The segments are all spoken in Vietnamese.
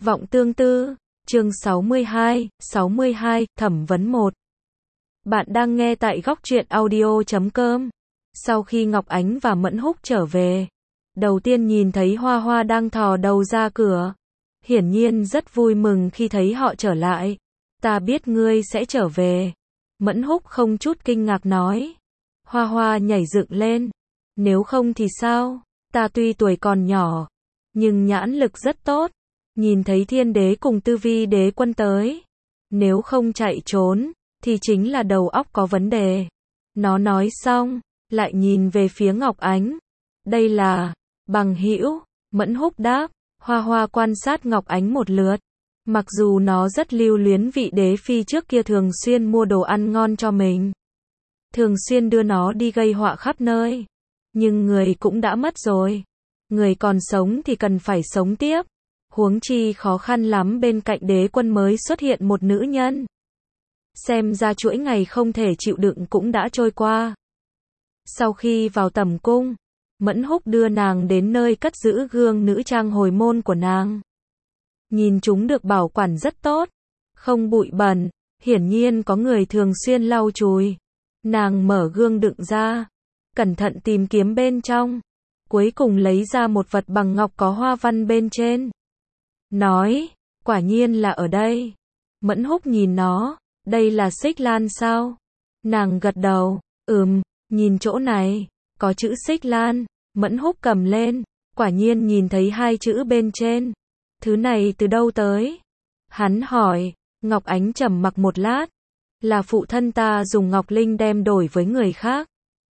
Vọng tương tư, chương 62, thẩm vấn 1. Bạn đang nghe tại góc truyện audio.com. Sau khi Ngọc Ánh và Mẫn Húc trở về, đầu tiên nhìn thấy Hoa Hoa đang thò đầu ra cửa. Hiển nhiên rất vui mừng khi thấy họ trở lại. Ta biết ngươi sẽ trở về. Mẫn Húc không chút kinh ngạc nói. Hoa Hoa nhảy dựng lên. Nếu không thì sao? Ta tuy tuổi còn nhỏ, nhưng nhãn lực rất tốt. Nhìn thấy Thiên Đế cùng Tư Vi Đế quân tới, nếu không chạy trốn, thì chính là đầu óc có vấn đề. Nó nói xong, lại nhìn về phía Ngọc Ánh. Đây là bằng hữu. Mẫn Húc đáp. Hoa Hoa quan sát Ngọc Ánh một lượt. Mặc dù nó rất lưu luyến vị đế phi trước kia thường xuyên mua đồ ăn ngon cho mình, thường xuyên đưa nó đi gây họa khắp nơi, nhưng người cũng đã mất rồi. Người còn sống thì cần phải sống tiếp. Huống chi khó khăn lắm bên cạnh đế quân mới xuất hiện một nữ nhân. Xem ra chuỗi ngày không thể chịu đựng cũng đã trôi qua. Sau khi vào tẩm cung, Mẫn Húc đưa nàng đến nơi cất giữ gương nữ trang hồi môn của nàng. Nhìn chúng được bảo quản rất tốt, không bụi bẩn, hiển nhiên có người thường xuyên lau chùi. Nàng mở gương đựng ra, cẩn thận tìm kiếm bên trong, cuối cùng lấy ra một vật bằng ngọc có hoa văn bên trên. Nói, quả nhiên là ở đây. Mẫn Húc nhìn nó, đây là xích lan sao? Nàng gật đầu, nhìn chỗ này, có chữ xích lan. Mẫn Húc cầm lên, quả nhiên nhìn thấy hai chữ bên trên. Thứ này từ đâu tới? Hắn hỏi. Ngọc Ánh trầm mặc một lát. Là phụ thân ta dùng ngọc linh đem đổi với người khác.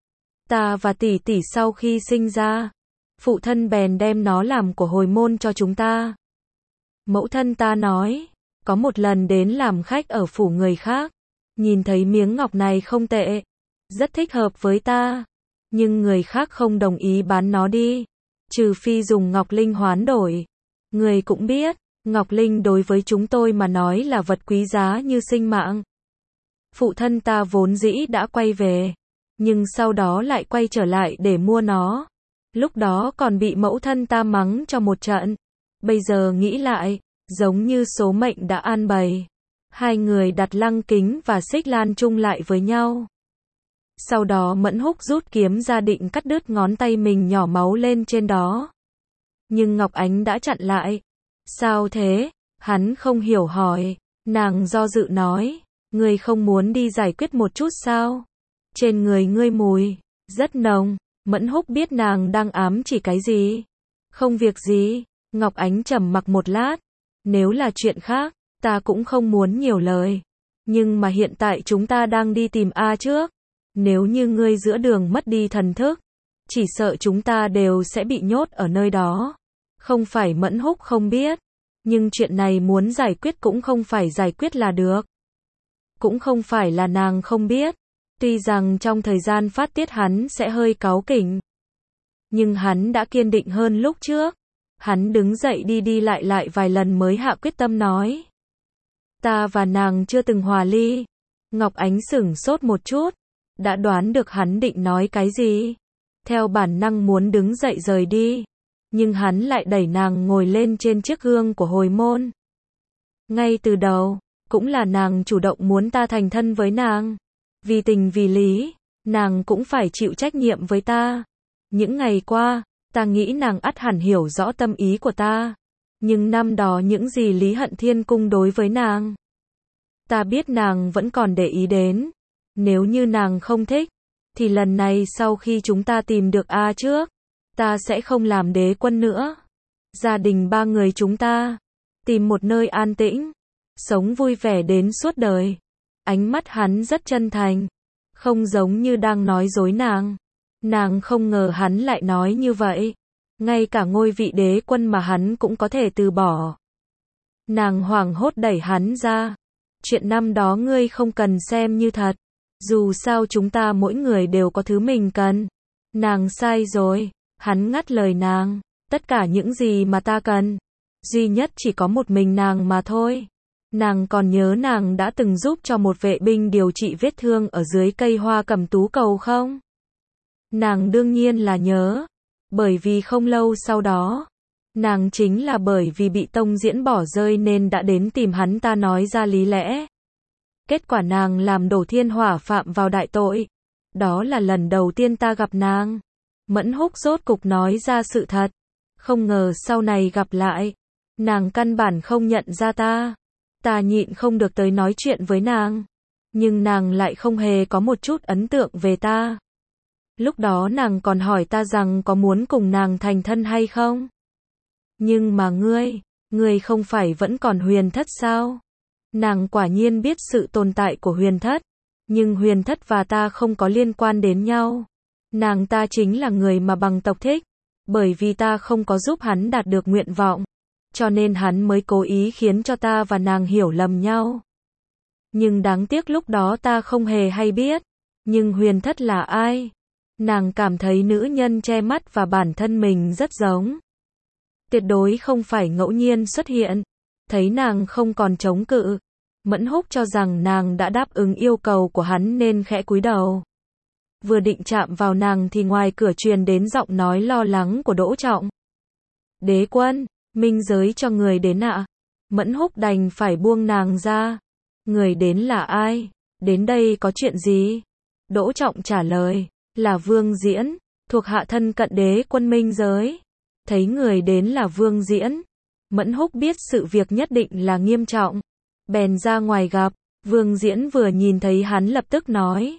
Ta và tỷ tỷ sau khi sinh ra, phụ thân bèn đem nó làm của hồi môn cho chúng ta. Mẫu thân ta nói, có một lần đến làm khách ở phủ người khác, nhìn thấy miếng ngọc này không tệ, rất thích hợp với ta, nhưng người khác không đồng ý bán nó đi, trừ phi dùng ngọc linh hoán đổi. Người cũng biết, ngọc linh đối với chúng tôi mà nói là vật quý giá như sinh mạng. Phụ thân ta vốn dĩ đã quay về, nhưng sau đó lại quay trở lại để mua nó. Lúc đó còn bị mẫu thân ta mắng cho một trận. Bây giờ nghĩ lại, giống như số mệnh đã an bày. Hai người đặt lăng kính và xích lan chung lại với nhau. Sau đó Mẫn Húc rút kiếm ra định cắt đứt ngón tay mình nhỏ máu lên trên đó. Nhưng Ngọc Ánh đã chặn lại. Sao thế? Hắn không hiểu hỏi. Nàng do dự nói. Ngươi không muốn đi giải quyết một chút sao? Trên người ngươi mùi rất nồng. Mẫn Húc biết nàng đang ám chỉ cái gì. Không việc gì. Ngọc Ánh trầm mặc một lát. Nếu là chuyện khác, ta cũng không muốn nhiều lời. Nhưng mà hiện tại chúng ta đang đi tìm A trước. Nếu như ngươi giữa đường mất đi thần thức, chỉ sợ chúng ta đều sẽ bị nhốt ở nơi đó. Không phải Mẫn Húc không biết, nhưng chuyện này muốn giải quyết cũng không phải giải quyết là được. Cũng không phải là nàng không biết. Tuy rằng trong thời gian phát tiết hắn sẽ hơi cáu kỉnh, nhưng hắn đã kiên định hơn lúc trước. Hắn đứng dậy đi lại vài lần mới hạ quyết tâm nói. Ta và nàng chưa từng hòa ly. Ngọc Ánh sửng sốt một chút, đã đoán được hắn định nói cái gì. Theo bản năng muốn đứng dậy rời đi, nhưng hắn lại đẩy nàng ngồi lên trên chiếc gương của hồi môn. Ngay từ đầu, cũng là nàng chủ động muốn ta thành thân với nàng. Vì tình vì lý, nàng cũng phải chịu trách nhiệm với ta. Những ngày qua, ta nghĩ nàng ắt hẳn hiểu rõ tâm ý của ta. Nhưng năm đó những gì Lý Hận Thiên cung đối với nàng, ta biết nàng vẫn còn để ý đến. Nếu như nàng không thích, thì lần này sau khi chúng ta tìm được A trước, ta sẽ không làm đế quân nữa. Gia đình ba người chúng ta, tìm một nơi an tĩnh, sống vui vẻ đến suốt đời. Ánh mắt hắn rất chân thành, không giống như đang nói dối nàng. Nàng không ngờ hắn lại nói như vậy. Ngay cả ngôi vị đế quân mà hắn cũng có thể từ bỏ. Nàng hoảng hốt đẩy hắn ra. Chuyện năm đó ngươi không cần xem như thật. Dù sao chúng ta mỗi người đều có thứ mình cần. Nàng sai rồi. Hắn ngắt lời nàng. Tất cả những gì mà ta cần, duy nhất chỉ có một mình nàng mà thôi. Nàng còn nhớ nàng đã từng giúp cho một vệ binh điều trị vết thương ở dưới cây hoa cẩm tú cầu không? Nàng đương nhiên là nhớ. Bởi vì không lâu sau đó, Nàng chính là bởi vì bị Tông Diễn bỏ rơi nên đã đến tìm hắn ta nói ra lý lẽ. Kết quả nàng làm đổ thiên hỏa phạm vào đại tội. Đó là lần đầu tiên ta gặp nàng. Mẫn Húc rốt cục nói ra sự thật. Không ngờ sau này gặp lại, nàng căn bản không nhận ra ta. Ta nhịn không được tới nói chuyện với nàng. Nhưng nàng lại không hề có một chút ấn tượng về ta. Lúc đó nàng còn hỏi ta rằng có muốn cùng nàng thành thân hay không. Nhưng mà ngươi không phải vẫn còn Huyền Thất sao? Nàng quả nhiên biết sự tồn tại của Huyền Thất. Nhưng Huyền Thất và ta không có liên quan đến nhau. Nàng ta chính là người mà bằng tộc thích. Bởi vì ta không có giúp hắn đạt được nguyện vọng. Cho nên hắn mới cố ý khiến cho ta và nàng hiểu lầm nhau. Nhưng đáng tiếc lúc đó ta không hề hay biết. Nhưng Huyền Thất là ai? Nàng cảm thấy nữ nhân che mắt và bản thân mình rất giống. Tuyệt đối không phải ngẫu nhiên xuất hiện. Thấy nàng không còn chống cự. Mẫn Húc cho rằng nàng đã đáp ứng yêu cầu của hắn nên khẽ cúi đầu. Vừa định chạm vào nàng thì ngoài cửa truyền đến giọng nói lo lắng của Đỗ Trọng. Đế quân, minh giới cho người đến ạ. Mẫn Húc đành phải buông nàng ra. Người đến là ai? Đến đây có chuyện gì? Đỗ Trọng trả lời, là Vương Diễn, thuộc hạ thân cận đế quân minh giới. Thấy người đến là Vương Diễn, Mẫn Húc biết sự việc nhất định là nghiêm trọng. Bèn ra ngoài gặp, Vương Diễn vừa nhìn thấy hắn lập tức nói.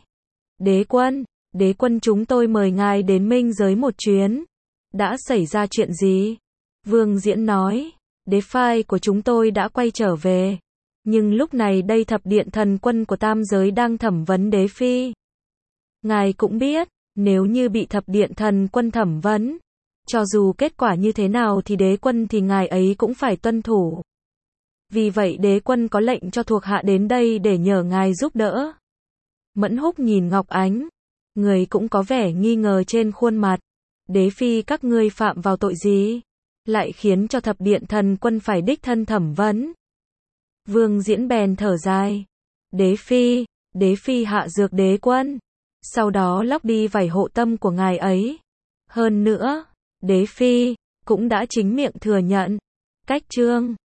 Đế quân chúng tôi mời ngài đến minh giới một chuyến. Đã xảy ra chuyện gì? Vương Diễn nói, đế phái của chúng tôi đã quay trở về. Nhưng lúc này đây thập điện thần quân của tam giới đang thẩm vấn đế phi. Ngài cũng biết, nếu như bị thập điện thần quân thẩm vấn, cho dù kết quả như thế nào thì đế quân thì ngài ấy cũng phải tuân thủ. Vì vậy đế quân có lệnh cho thuộc hạ đến đây để nhờ ngài giúp đỡ. Mẫn Húc nhìn Ngọc Ánh, người cũng có vẻ nghi ngờ trên khuôn mặt. Đế phi các ngươi phạm vào tội gì? Lại khiến cho thập điện thần quân phải đích thân thẩm vấn. Vương Diễn bèn thở dài. Đế phi hạ dược đế quân. Sau đó lóc đi vảy hộ tâm của ngài ấy. Hơn nữa, đế phi cũng đã chính miệng thừa nhận. Cách chương